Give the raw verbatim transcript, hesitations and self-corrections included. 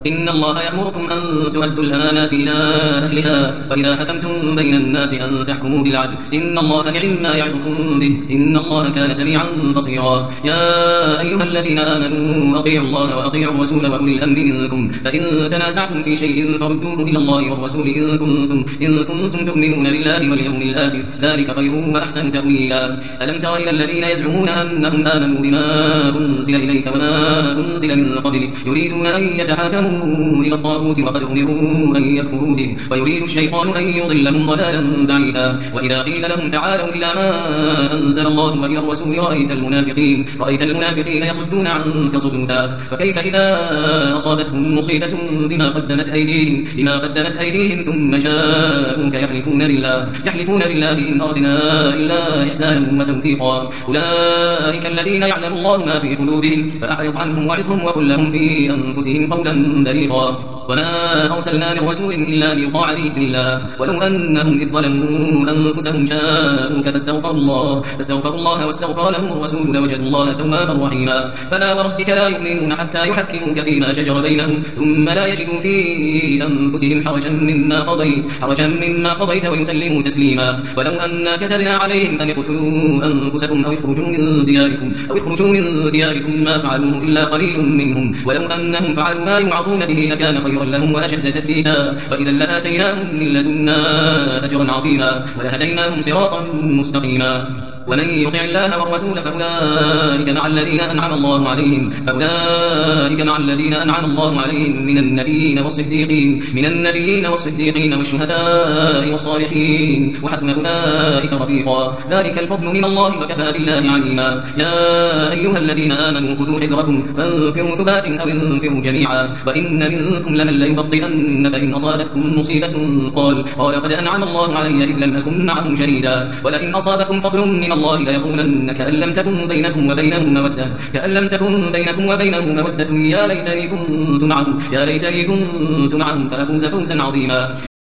إن الله يأمركم أن تؤدوا الأمانات إلى أهلها وإذا حكمتم بين الناس أن تحكموا بالعدل إن الله نعم ما يعظكم به إن الله كان سميعا بصيرا. يا أيها الذين آمنوا أطيعوا الله وأطيعوا الرسول وأولي الأمر منكم فإن تنازعتم في شيء فردوه إلى الله والرسول إن كنتم, إن كنتم تؤمنون بالله واليوم الآخر ذلك خير وأحسن تأويلا. ألم تر إلى الذين يزعمون أنهم آمنوا بما أنزل إليك وما أنزل من قبلك يريدون أن يتحاكموا إلى الطاغوت وقد أمروا أن يكفروا به ويريد الشيطان أن يضلهم ضلالا بعيدا. وإذا قيل لهم تعالوا إلى ما أنزل الله وإلى الرسول رأيت المنافقين رأيت المنافقين يصدون عنك صدودا. فكيف إذا أصابتهم مصيبة بما قدمت أيديهم بما قدمت أيديهم ثم جاءوك يحلفون بالله يحلفون بالله إن أردنا إلا إحسانا وتوفيقا. أولئك الذين يعلم الله ما في قلوبهم فأعرض عنهم وعظهم وقل لهم في أنفسهم قولا بليغا. وما أرسلنا من رسول إلا ليطاع بإذن الله ولو أنهم إذ ظلموا أنفسهم جاءوك فاستغفروا الله فاستغفروا الله واستغفر لهم الرسول لوجدوا الله توابا رحيما. فلا وربك لا يؤمنون حتى يحكموك فيما شجر بينهم ثم لا يجدوا في أنفسهم حرجا مما قضيت حرجا مما قضيت ويسلموا تسليما. ولو أن كتبنا عليهم أن اقتلوا أنفسكم أو اخرجوا من دياركم أو اخرجوا من دياركم ما فعلوه إلا قليل منهم ولو أنهم فعلوا ما يوعظون به لكان خيرا لهم وأشد تثبيتا وإذا لآتيناهم من لدنا أجرا عظيما ولهديناهم صراطا مستقيما. ومن يطع الله والرسول فأولئك مع الذين أنعم الله عليهم فأولئك مع الذين أنعم الله عليهم من النبيين والصديقين من النبيين والصديقين والشهداء والصالحين وحسن أولئك رفيقا. ذلك الفضل من الله وكفى بالله عليما. يا أيها الذين آمنوا خذوا حذركم فانفروا ثبات أو انفروا جميعا وإن منكم لمن ليبطئن فإن أصابتكم مصيبة قال قال قد أنعم الله علي إذ لم أكن معهم شهيدا ولئن أصابكم فضل من الله ليقولن كأن لم تكن بينكم وبينه مودة كأن لم تكن بينكم وبينه مودة يا ليتني كنت معهم يا ليتني كنت معهم فأفوز فوزا عظيما.